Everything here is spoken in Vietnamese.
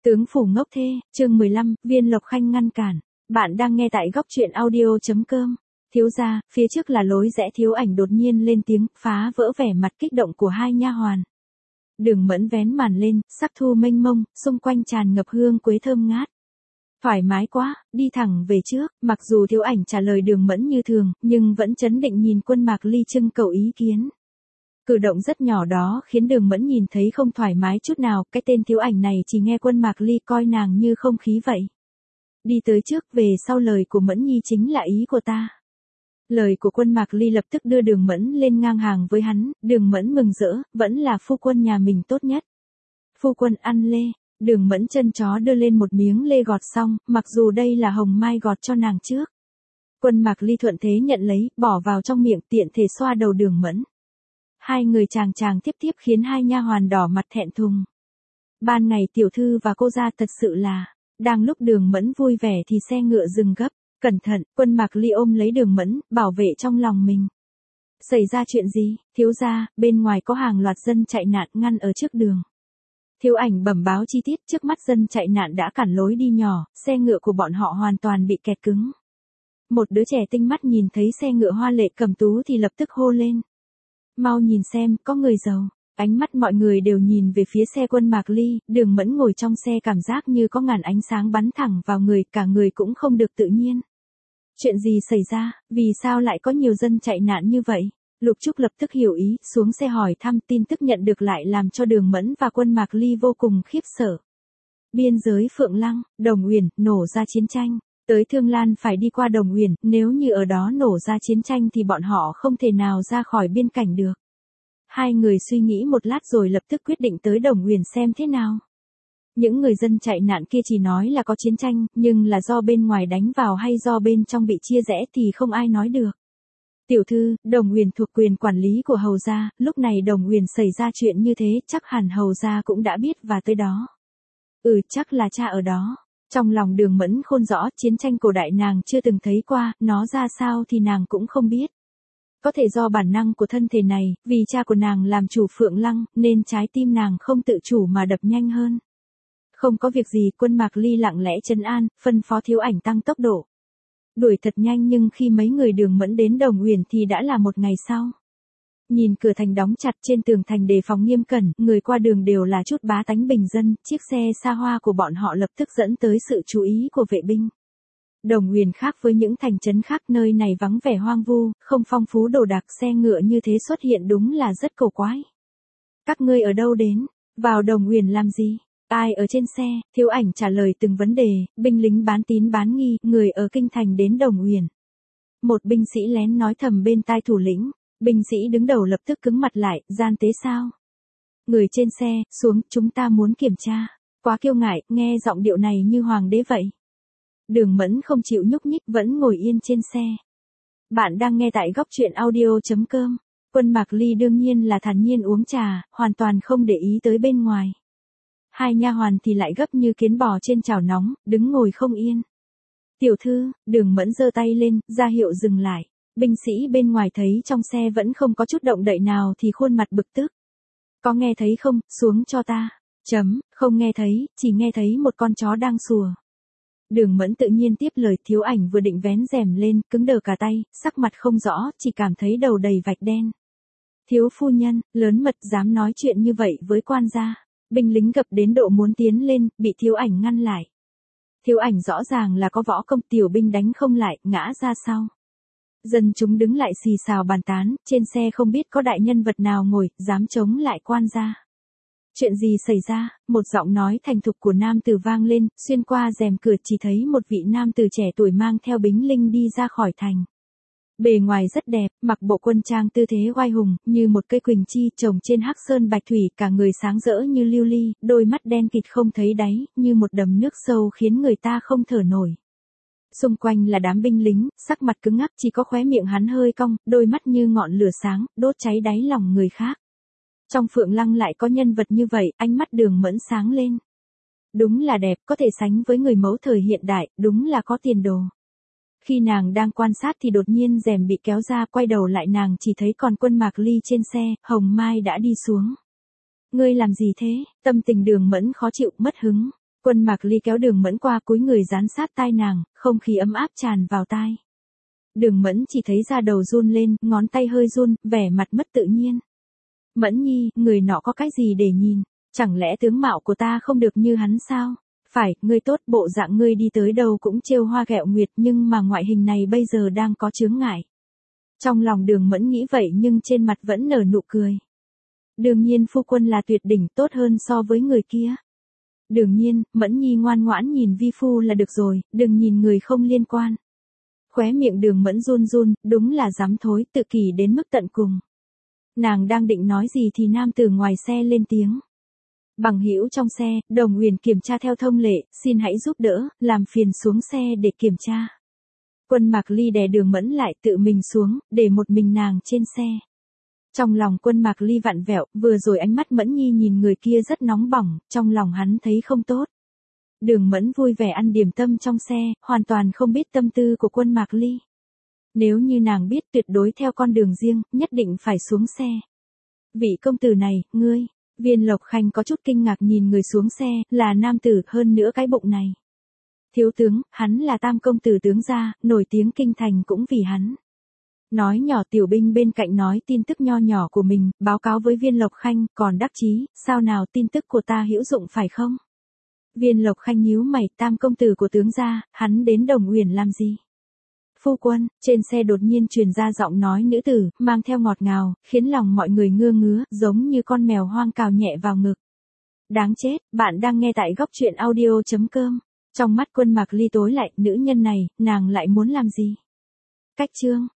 Tướng phủ ngốc thê, chương 15, Viên Lộc Khanh ngăn cản. Bạn đang nghe tại góc truyện audio.com. Thiếu gia, phía trước là lối rẽ. Thiếu Ảnh đột nhiên lên tiếng, phá vỡ vẻ mặt kích động của hai nha hoàn. Đường Mẫn vén màn lên, sắc thu mênh mông, xung quanh tràn ngập hương quế thơm ngát. Thoải mái quá, đi thẳng về trước. Mặc dù Thiếu Ảnh trả lời Đường Mẫn như thường, nhưng vẫn trấn định nhìn Quân Mạc Ly trưng cầu ý kiến. Cử động rất nhỏ đó khiến Đường Mẫn nhìn thấy không thoải mái chút nào, cái tên Thiếu Ảnh này chỉ nghe Quân Mạc Ly coi nàng như không khí vậy. Đi tới trước, về sau lời của Mẫn Nhi chính là ý của ta. Lời của Quân Mạc Ly lập tức đưa Đường Mẫn lên ngang hàng với hắn. Đường Mẫn mừng rỡ, vẫn là phu quân nhà mình tốt nhất. Phu quân ăn lê. Đường Mẫn chân chó đưa lên một miếng lê gọt xong, mặc dù đây là Hồng Mai gọt cho nàng trước. Quân Mạc Ly thuận thế nhận lấy, bỏ vào trong miệng, tiện thể xoa đầu Đường Mẫn. Hai người chàng tiếp khiến hai nha hoàn đỏ mặt thẹn thùng. Ban ngày tiểu thư và cô gia thật sự là. Đang lúc Đường Mẫn vui vẻ thì xe ngựa dừng gấp. Cẩn thận, Quân Mạc Ly ôm lấy Đường Mẫn, bảo vệ trong lòng mình. Xảy ra chuyện gì? Thiếu gia, bên ngoài có hàng loạt dân chạy nạn ngăn ở trước đường. Thiếu Ảnh bẩm báo chi tiết. Trước mắt dân chạy nạn đã cản lối đi nhỏ, xe ngựa của bọn họ hoàn toàn bị kẹt cứng. Một đứa trẻ tinh mắt nhìn thấy xe ngựa hoa lệ cẩm tú thì lập tức hô lên. Mau nhìn xem, có người giàu. Ánh mắt mọi người đều nhìn về phía xe Quân Mạc Ly. Đường Mẫn ngồi trong xe cảm giác như có ngàn ánh sáng bắn thẳng vào người, cả người cũng không được tự nhiên. Chuyện gì xảy ra, vì sao lại có nhiều dân chạy nạn như vậy? Lục Trúc lập tức hiểu ý, xuống xe hỏi thăm. Tin tức nhận được lại làm cho Đường Mẫn và Quân Mạc Ly vô cùng khiếp sợ. Biên giới Phượng Lăng, Đồng Uyển, nổ ra chiến tranh. Tới Thương Lan phải đi qua Đồng Uyển, nếu như ở đó nổ ra chiến tranh thì bọn họ không thể nào ra khỏi biên cảnh được. Hai người suy nghĩ một lát rồi lập tức quyết định tới Đồng Uyển xem thế nào. Những người dân chạy nạn kia chỉ nói là có chiến tranh, nhưng là do bên ngoài đánh vào hay do bên trong bị chia rẽ thì không ai nói được. Tiểu thư, Đồng Uyển thuộc quyền quản lý của Hầu gia, lúc này Đồng Uyển xảy ra chuyện như thế, chắc hẳn Hầu gia cũng đã biết và tới đó. Chắc là cha ở đó. Trong lòng Đường Mẫn khôn rõ, chiến tranh cổ đại nàng chưa từng thấy qua, nó ra sao thì nàng cũng không biết. Có thể do bản năng của thân thể này, vì cha của nàng làm chủ Phượng Lăng, nên trái tim nàng không tự chủ mà đập nhanh hơn. Không có việc gì, Quân Mạc Ly lặng lẽ trấn an, phân phó Thiếu Ảnh tăng tốc độ. Đuổi thật nhanh, nhưng khi mấy người Đường Mẫn đến Đồng Uyển thì đã là một ngày sau. Nhìn cửa thành đóng chặt, trên tường thành đề phòng nghiêm cẩn, người qua đường đều là chút bá tánh bình dân, chiếc xe xa hoa của bọn họ lập tức dẫn tới sự chú ý của vệ binh. Đồng Uyển khác với những thành trấn khác, nơi này vắng vẻ hoang vu, không phong phú đồ đạc, xe ngựa như thế xuất hiện đúng là rất cổ quái. Các ngươi ở đâu đến? Vào Đồng Uyển làm gì? Ai ở trên xe? Thiếu Ảnh trả lời từng vấn đề. Binh lính bán tín bán nghi, người ở kinh thành đến Đồng Uyển. Một binh sĩ lén nói thầm bên tai thủ lĩnh. Binh sĩ đứng đầu lập tức cứng mặt lại, gian tế sao? Người trên xe, xuống, chúng ta muốn kiểm tra. Quá kiêu ngại, nghe giọng điệu này như hoàng đế vậy. Đường Mẫn không chịu nhúc nhích, vẫn ngồi yên trên xe. Bạn đang nghe tại góc truyện audio.com. Quân Mạc Ly đương nhiên là thản nhiên uống trà, hoàn toàn không để ý tới bên ngoài. Hai nha hoàn thì lại gấp như kiến bò trên chảo nóng, đứng ngồi không yên. Tiểu thư, Đường Mẫn giơ tay lên, ra hiệu dừng lại. Binh sĩ bên ngoài thấy trong xe vẫn không có chút động đậy nào thì khuôn mặt bực tức. Có nghe thấy không, xuống cho ta. Không nghe thấy, chỉ nghe thấy một con chó đang sủa. Đường Mẫn tự nhiên tiếp lời. Thiếu Ảnh vừa định vén rèm lên, cứng đờ cả tay, sắc mặt không rõ, chỉ cảm thấy đầu đầy vạch đen. Thiếu phu nhân, lớn mật dám nói chuyện như vậy với quan gia. Binh lính gập đến độ muốn tiến lên, bị Thiếu Ảnh ngăn lại. Thiếu Ảnh rõ ràng là có võ công, tiểu binh đánh không lại, ngã ra sau. Dân chúng đứng lại xì xào bàn tán, trên xe không biết có đại nhân vật nào ngồi, dám chống lại quan gia. Chuyện gì xảy ra? Một giọng nói thành thục của nam tử vang lên, xuyên qua rèm cửa chỉ thấy một vị nam tử trẻ tuổi mang theo bính linh đi ra khỏi thành. Bề ngoài rất đẹp, mặc bộ quân trang tư thế oai hùng, như một cây quỳnh chi trồng trên hắc sơn bạch thủy, cả người sáng rỡ như lưu ly, đôi mắt đen kịt không thấy đáy, như một đầm nước sâu khiến người ta không thở nổi. Xung quanh là đám binh lính, sắc mặt cứng ngắc, chỉ có khóe miệng hắn hơi cong, đôi mắt như ngọn lửa sáng, đốt cháy đáy lòng người khác. Trong Phượng Lăng lại có nhân vật như vậy, ánh mắt Đường Mẫn sáng lên. Đúng là đẹp, có thể sánh với người mẫu thời hiện đại, đúng là có tiền đồ. Khi nàng đang quan sát thì đột nhiên rèm bị kéo ra, quay đầu lại nàng chỉ thấy còn Quân Mạc Ly trên xe, Hồng Mai đã đi xuống. Ngươi làm gì thế? Tâm tình Đường Mẫn khó chịu, mất hứng. Quân Mạc Ly kéo Đường Mẫn qua cúi người dán sát tai nàng, không khí ấm áp tràn vào tai. Đường Mẫn chỉ thấy da đầu run lên, ngón tay hơi run, vẻ mặt mất tự nhiên. Mẫn Nhi, người nọ có cái gì để nhìn? Chẳng lẽ tướng mạo của ta không được như hắn sao? Phải, ngươi tốt, bộ dạng ngươi đi tới đâu cũng trêu hoa ghẹo nguyệt, nhưng mà ngoại hình này bây giờ đang có chướng ngại. Trong lòng Đường Mẫn nghĩ vậy nhưng trên mặt vẫn nở nụ cười. Đương nhiên phu quân là tuyệt đỉnh, tốt hơn so với người kia. Đương nhiên, Mẫn Nhi ngoan ngoãn nhìn vi phu là được rồi, đừng nhìn người không liên quan. Khóe miệng Đường Mẫn run run, đúng là dám thối, tự kỷ đến mức tận cùng. Nàng đang định nói gì thì nam tử ngoài xe lên tiếng. Bằng hữu trong xe, Đồng Uyển kiểm tra theo thông lệ, xin hãy giúp đỡ, làm phiền xuống xe để kiểm tra. Quân Mạc Ly đè Đường Mẫn lại, tự mình xuống, để một mình nàng trên xe. Trong lòng Quân Mạc Ly vặn vẹo, vừa rồi ánh mắt Mẫn Nhi nhìn người kia rất nóng bỏng, trong lòng hắn thấy không tốt. Đường Mẫn vui vẻ ăn điểm tâm trong xe, hoàn toàn không biết tâm tư của Quân Mạc Ly. Nếu như nàng biết tuyệt đối theo con đường riêng, nhất định phải xuống xe. Vị công tử này, ngươi, Viên Lộc Khanh có chút kinh ngạc nhìn người xuống xe, là nam tử, hơn nữa cái bụng này. Thiếu tướng, hắn là Tam công tử tướng gia, nổi tiếng kinh thành cũng vì hắn. Nói nhỏ tiểu binh bên cạnh nói tin tức nho nhỏ của mình, báo cáo với Viên Lộc Khanh, còn đắc chí, sao nào tin tức của ta hữu dụng phải không? Viên Lộc Khanh nhíu mày, Tam công tử của tướng gia, hắn đến Đồng Uyển làm gì? Phu quân, trên xe đột nhiên truyền ra giọng nói nữ tử, mang theo ngọt ngào, khiến lòng mọi người ngơ ngứa, giống như con mèo hoang cào nhẹ vào ngực. Đáng chết, bạn đang nghe tại góc truyện audio.com. Trong mắt Quân Mạc Ly tối lại, nữ nhân này, nàng lại muốn làm gì? Cách chương.